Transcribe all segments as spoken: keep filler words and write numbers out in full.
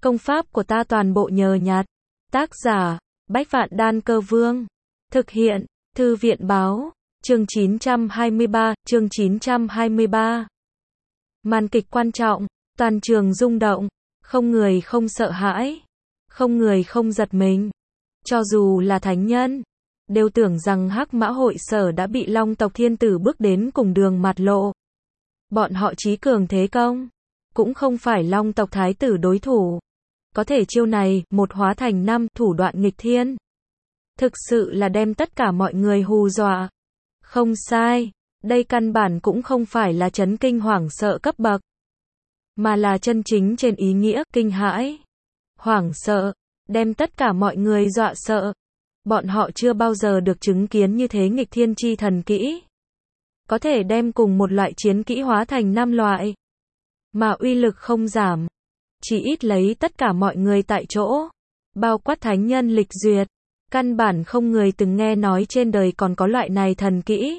Công pháp của ta toàn bộ nhờ nhặt. Tác giả, Bách Vạn Đan Cơ Vương. Thực hiện, Thư viện Báo. Chương chín trăm hai mươi ba, chương chín trăm hai mươi ba. Màn kịch quan trọng, toàn trường rung động, không người không sợ hãi, không người không giật mình. Cho dù là thánh nhân, đều tưởng rằng Hắc Mã Hội Sở đã bị Long tộc thiên tử bước đến cùng đường mạt lộ. Bọn họ chí cường thế công, cũng không phải Long tộc thái tử đối thủ. Có thể chiêu này, một hóa thành năm, thủ đoạn nghịch thiên. Thực sự là đem tất cả mọi người hù dọa. Không sai, đây căn bản cũng không phải là chấn kinh hoảng sợ cấp bậc, mà là chân chính trên ý nghĩa, kinh hãi, hoảng sợ, đem tất cả mọi người dọa sợ. Bọn họ chưa bao giờ được chứng kiến như thế nghịch thiên chi thần kỹ. Có thể đem cùng một loại chiến kỹ hóa thành năm loại, mà uy lực không giảm. Chỉ ít lấy tất cả mọi người tại chỗ, bao quát thánh nhân lịch duyệt, căn bản không người từng nghe nói trên đời còn có loại này thần kỹ.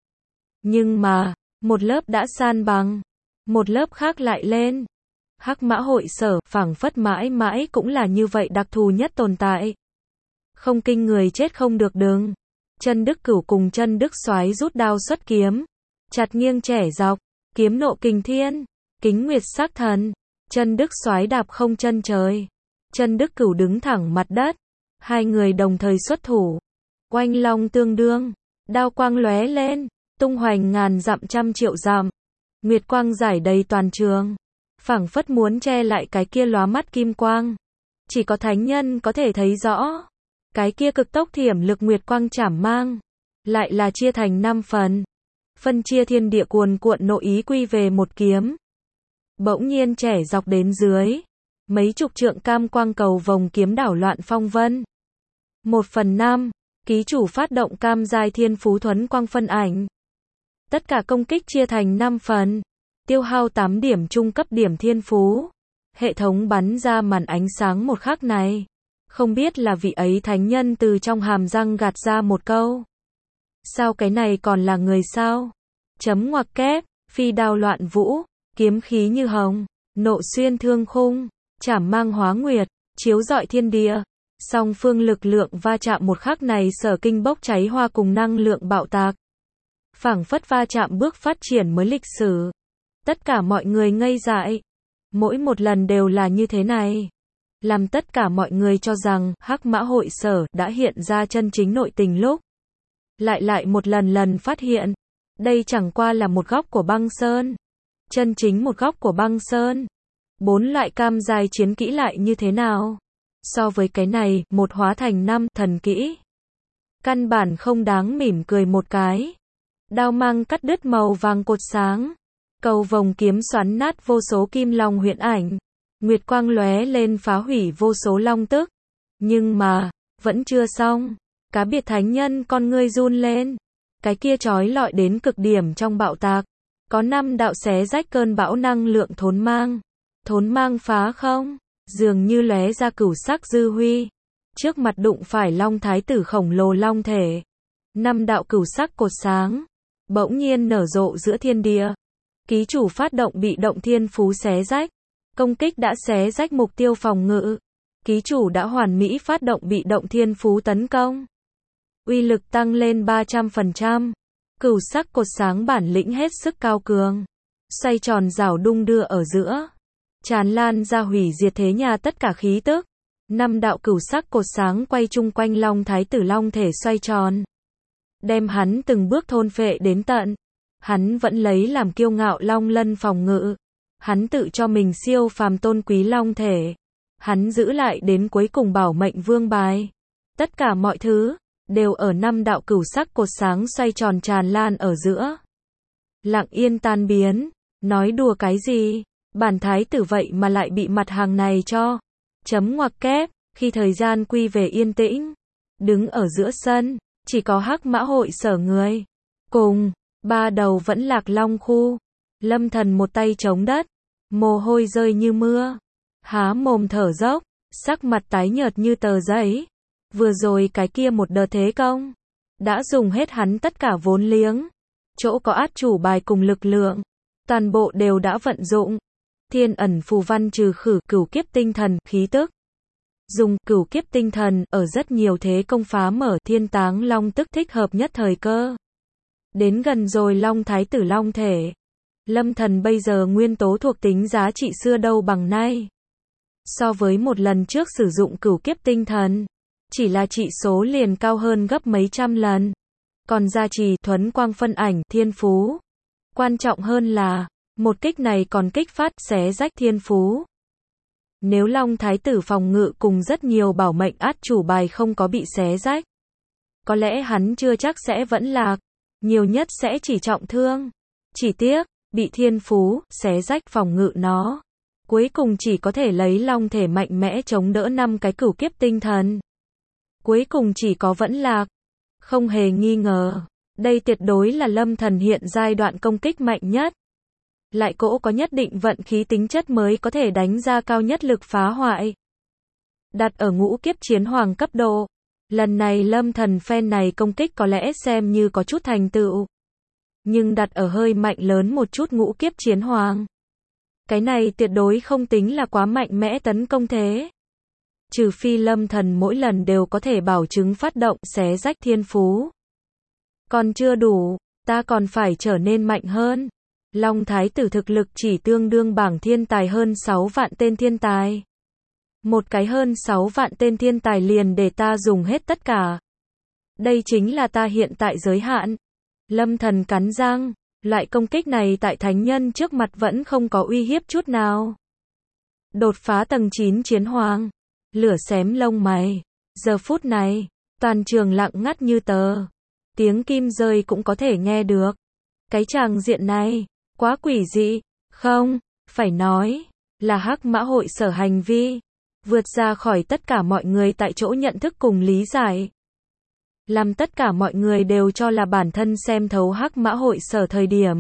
Nhưng mà, một lớp đã san bằng, một lớp khác lại lên. Hắc Mã Hội Sở, phảng phất mãi mãi cũng là như vậy đặc thù nhất tồn tại. Không kinh người chết không được đừng. Chân Đức Cửu cùng Chân Đức Soái rút đao xuất kiếm, chặt nghiêng trẻ dọc, kiếm nộ kình thiên, kính nguyệt sắc thần. Chân Đức Soái đạp không chân trời, Chân Đức Cửu đứng thẳng mặt đất. Hai người đồng thời xuất thủ, oanh long tương đương, đao quang lóe lên, tung hoành ngàn dặm trăm triệu dặm, nguyệt quang rải đầy toàn trường, phảng phất muốn che lại cái kia lóa mắt kim quang. Chỉ có thánh nhân có thể thấy rõ, cái kia cực tốc thiểm lực nguyệt quang chảm mang, lại là chia thành năm phần, phân chia thiên địa cuồn cuộn nội ý quy về một kiếm. Bỗng nhiên trẻ dọc đến dưới, mấy chục trượng cam quang cầu vòng kiếm đảo loạn phong vân. Một phần năm, ký chủ phát động cam giai thiên phú thuấn quang phân ảnh. Tất cả công kích chia thành năm phần, tiêu hao tám điểm trung cấp điểm thiên phú. Hệ thống bắn ra màn ánh sáng một khắc này. Không biết là vị ấy thánh nhân từ trong hàm răng gạt ra một câu. Sao cái này còn là người sao? Chấm ngoặc kép, phi đao loạn vũ, kiếm khí như hồng, nộ xuyên thương khung, chảm mang hóa nguyệt, chiếu rọi thiên địa. Song phương lực lượng va chạm một khắc này sở kinh bốc cháy hoa cùng năng lượng bạo tạc. Phảng phất va chạm bước phát triển mới lịch sử. Tất cả mọi người ngây dại. Mỗi một lần đều là như thế này. Làm tất cả mọi người cho rằng Hắc Mã Hội Sở đã hiện ra chân chính nội tình lúc. Lại lại một lần lần phát hiện. Đây chẳng qua là một góc của băng sơn. Chân chính một góc của băng sơn. Bốn loại cam giai chiến kỹ lại như thế nào? So với cái này, một hóa thành năm, thần kỹ. Căn bản không đáng mỉm cười một cái. Đao mang cắt đứt màu vàng cột sáng. Cầu vòng kiếm xoắn nát vô số kim long huyễn ảnh. Nguyệt quang lóe lên phá hủy vô số long tức. Nhưng mà, vẫn chưa xong. Cá biệt thánh nhân con ngươi run lên. Cái kia chói lọi đến cực điểm trong bạo tạc. Có năm đạo xé rách cơn bão năng lượng thốn mang. Thốn mang phá không? Dường như lóe ra cửu sắc dư huy. Trước mặt đụng phải long thái tử khổng lồ long thể. Năm đạo cửu sắc cột sáng. Bỗng nhiên nở rộ giữa thiên địa. Ký chủ phát động bị động thiên phú xé rách. Công kích đã xé rách mục tiêu phòng ngự. Ký chủ đã hoàn mỹ phát động bị động thiên phú tấn công. Uy lực tăng lên ba trăm phần trăm. Cửu sắc cột sáng bản lĩnh hết sức cao cường. Xoay tròn rảo đung đưa ở giữa. Tràn lan ra hủy diệt thế nhà tất cả khí tức. Năm đạo cửu sắc cột sáng quay chung quanh long thái tử long thể xoay tròn. Đem hắn từng bước thôn phệ đến tận. Hắn vẫn lấy làm kiêu ngạo long lân phòng ngự. Hắn tự cho mình siêu phàm tôn quý long thể. Hắn giữ lại đến cuối cùng bảo mệnh vương bài. Tất cả mọi thứ, đều ở năm đạo cửu sắc cột sáng xoay tròn tràn lan ở giữa. Lặng yên tan biến. Nói đùa cái gì? Bản thái tử vậy mà lại bị mặt hàng này cho. Chấm ngoặc kép, khi thời gian quy về yên tĩnh. Đứng ở giữa sân, chỉ có Hắc Mã Hội Sở người. Cùng, ba đầu vẫn lạc long khu. Lâm Thần một tay chống đất. Mồ hôi rơi như mưa. Há mồm thở dốc, sắc mặt tái nhợt như tờ giấy. Vừa rồi cái kia một đợt thế công. Đã dùng hết hắn tất cả vốn liếng. Chỗ có át chủ bài cùng lực lượng. Toàn bộ đều đã vận dụng. Thiên ẩn phù văn trừ khử cửu kiếp tinh thần, khí tức. Dùng cửu kiếp tinh thần, ở rất nhiều thế công phá mở thiên táng long tức thích hợp nhất thời cơ. Đến gần rồi long thái tử long thể. Lâm thần bây giờ nguyên tố thuộc tính giá trị xưa đâu bằng nay. So với một lần trước sử dụng cửu kiếp tinh thần, chỉ là trị số liền cao hơn gấp mấy trăm lần. Còn gia trì thuấn quang phân ảnh thiên phú. Quan trọng hơn là, một kích này còn kích phát xé rách thiên phú. Nếu long thái tử phòng ngự cùng rất nhiều bảo mệnh át chủ bài không có bị xé rách, có lẽ hắn chưa chắc sẽ vẫn lạc, nhiều nhất sẽ chỉ trọng thương. Chỉ tiếc, bị thiên phú xé rách phòng ngự nó, cuối cùng chỉ có thể lấy long thể mạnh mẽ chống đỡ năm cái cửu kiếp tinh thần. Cuối cùng chỉ có vẫn lạc. Không hề nghi ngờ, đây tuyệt đối là lâm thần hiện giai đoạn công kích mạnh nhất. Lại cỗ có nhất định vận khí tính chất mới có thể đánh ra cao nhất lực phá hoại. Đặt ở ngũ kiếp chiến hoàng cấp độ, lần này lâm thần phen này công kích có lẽ xem như có chút thành tựu. Nhưng đặt ở hơi mạnh lớn một chút ngũ kiếp chiến hoàng, cái này tuyệt đối không tính là quá mạnh mẽ tấn công thế. Trừ phi lâm thần mỗi lần đều có thể bảo chứng phát động xé rách thiên phú. Còn chưa đủ, ta còn phải trở nên mạnh hơn. Long thái tử thực lực chỉ tương đương bảng thiên tài hơn sáu vạn tên thiên tài. Một cái hơn sáu vạn tên thiên tài liền để ta dùng hết tất cả. Đây chính là ta hiện tại giới hạn. Lâm thần cắn răng, loại công kích này tại thánh nhân trước mặt vẫn không có uy hiếp chút nào. Đột phá tầng chín chiến hoàng, lửa xém lông mày. Giờ phút này, toàn trường lặng ngắt như tờ. Tiếng kim rơi cũng có thể nghe được. Cái tràng diện này, quá quỷ dị, không, phải nói, là hắc mã hội sở hành vi, vượt ra khỏi tất cả mọi người tại chỗ nhận thức cùng lý giải. Làm tất cả mọi người đều cho là bản thân xem thấu hắc mã hội sở thời điểm.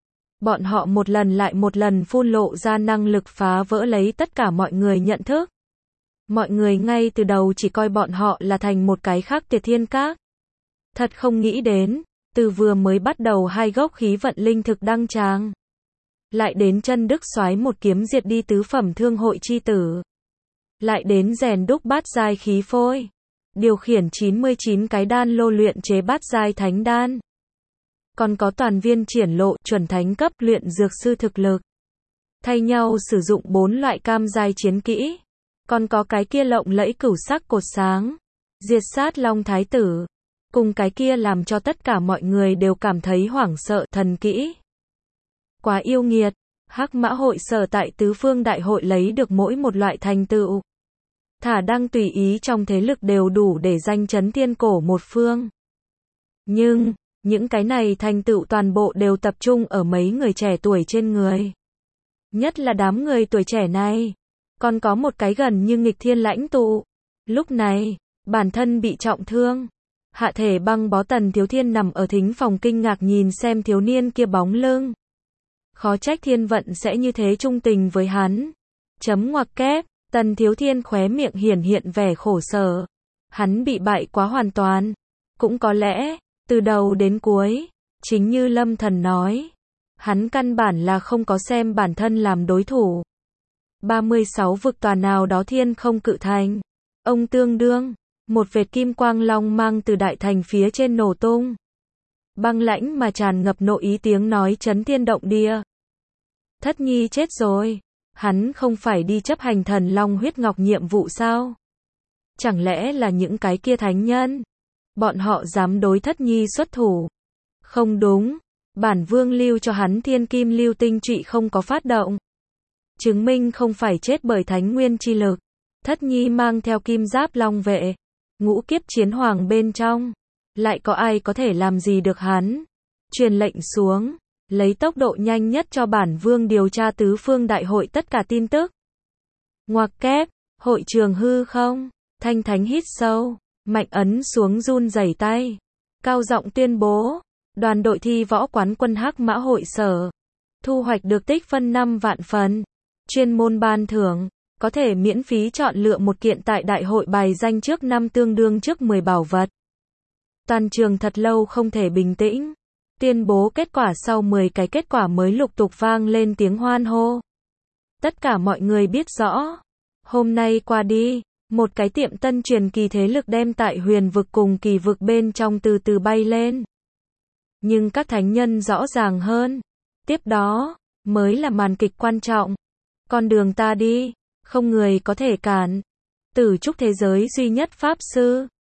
Bọn họ một lần lại một lần phun lộ ra năng lực phá vỡ lấy tất cả mọi người nhận thức. Mọi người ngay từ đầu chỉ coi bọn họ là thành một cái khác Tiệt Thiên Các. Thật không nghĩ đến, từ vừa mới bắt đầu hai gốc khí vận linh thực đăng tràng, lại đến chân đức soái một kiếm diệt đi tứ phẩm thương hội chi tử, lại đến rèn đúc bát giai khí phôi, điều khiển chín mươi chín cái đan lô luyện chế bát giai thánh đan, còn có toàn viên triển lộ chuẩn thánh cấp luyện dược sư thực lực, thay nhau sử dụng bốn loại cam giai chiến kỹ, còn có cái kia lộng lẫy cửu sắc cột sáng, diệt sát long thái tử. Cùng cái kia làm cho tất cả mọi người đều cảm thấy hoảng sợ thần kỹ. Quá yêu nghiệt, hắc mã hội sở tại tứ phương đại hội lấy được mỗi một loại thành tựu. Thả đang tùy ý trong thế lực đều đủ để danh chấn thiên cổ một phương. Nhưng, những cái này thành tựu toàn bộ đều tập trung ở mấy người trẻ tuổi trên người. Nhất là đám người tuổi trẻ này. Còn có một cái gần như nghịch thiên lãnh tụ. Lúc này, bản thân bị trọng thương. Hạ thể băng bó Tần Thiếu Thiên nằm ở thính phòng kinh ngạc nhìn xem thiếu niên kia bóng lưng. Khó trách thiên vận sẽ như thế trung tình với hắn. Chấm ngoặc kép, Tần Thiếu Thiên khóe miệng hiển hiện vẻ khổ sở. Hắn bị bại quá hoàn toàn. Cũng có lẽ, từ đầu đến cuối, chính như Lâm Thần nói, hắn căn bản là không có xem bản thân làm đối thủ. ba mươi sáu vực tòa nào đó thiên không cự thành. Ông tương đương. Một vệt kim quang long mang từ đại thành phía trên nổ tung. Băng lãnh mà tràn ngập nội ý tiếng nói chấn thiên động địa. Thất nhi chết rồi. Hắn không phải đi chấp hành thần long huyết ngọc nhiệm vụ sao? Chẳng lẽ là những cái kia thánh nhân? Bọn họ dám đối thất nhi xuất thủ? Không đúng. Bản vương lưu cho hắn thiên kim lưu tinh trụy không có phát động. Chứng minh không phải chết bởi thánh nguyên chi lực. Thất nhi mang theo kim giáp long vệ. Ngũ kiếp chiến hoàng bên trong, lại có ai có thể làm gì được hắn? Truyền lệnh xuống, lấy tốc độ nhanh nhất cho bản vương điều tra tứ phương đại hội tất cả tin tức. Ngoặc kép, hội trường hư không? Thanh Thánh hít sâu, mạnh ấn xuống run rẩy tay, cao giọng tuyên bố, đoàn đội thi võ quán quân hắc mã hội sở, thu hoạch được tích phân năm vạn phần, chuyên môn ban thưởng. Có thể miễn phí chọn lựa một kiện tại đại hội bài danh trước năm tương đương trước mười bảo vật. Toàn trường thật lâu không thể bình tĩnh. Tuyên bố kết quả sau mười cái kết quả mới lục tục vang lên tiếng hoan hô. Tất cả mọi người biết rõ. Hôm nay qua đi, một cái tiệm tân truyền kỳ thế lực đem tại huyền vực cùng kỳ vực bên trong từ từ bay lên. Nhưng các thánh nhân rõ ràng hơn. Tiếp đó, mới là màn kịch quan trọng. Con đường ta đi, không người có thể cản. Tử trúc thế giới duy nhất pháp sư.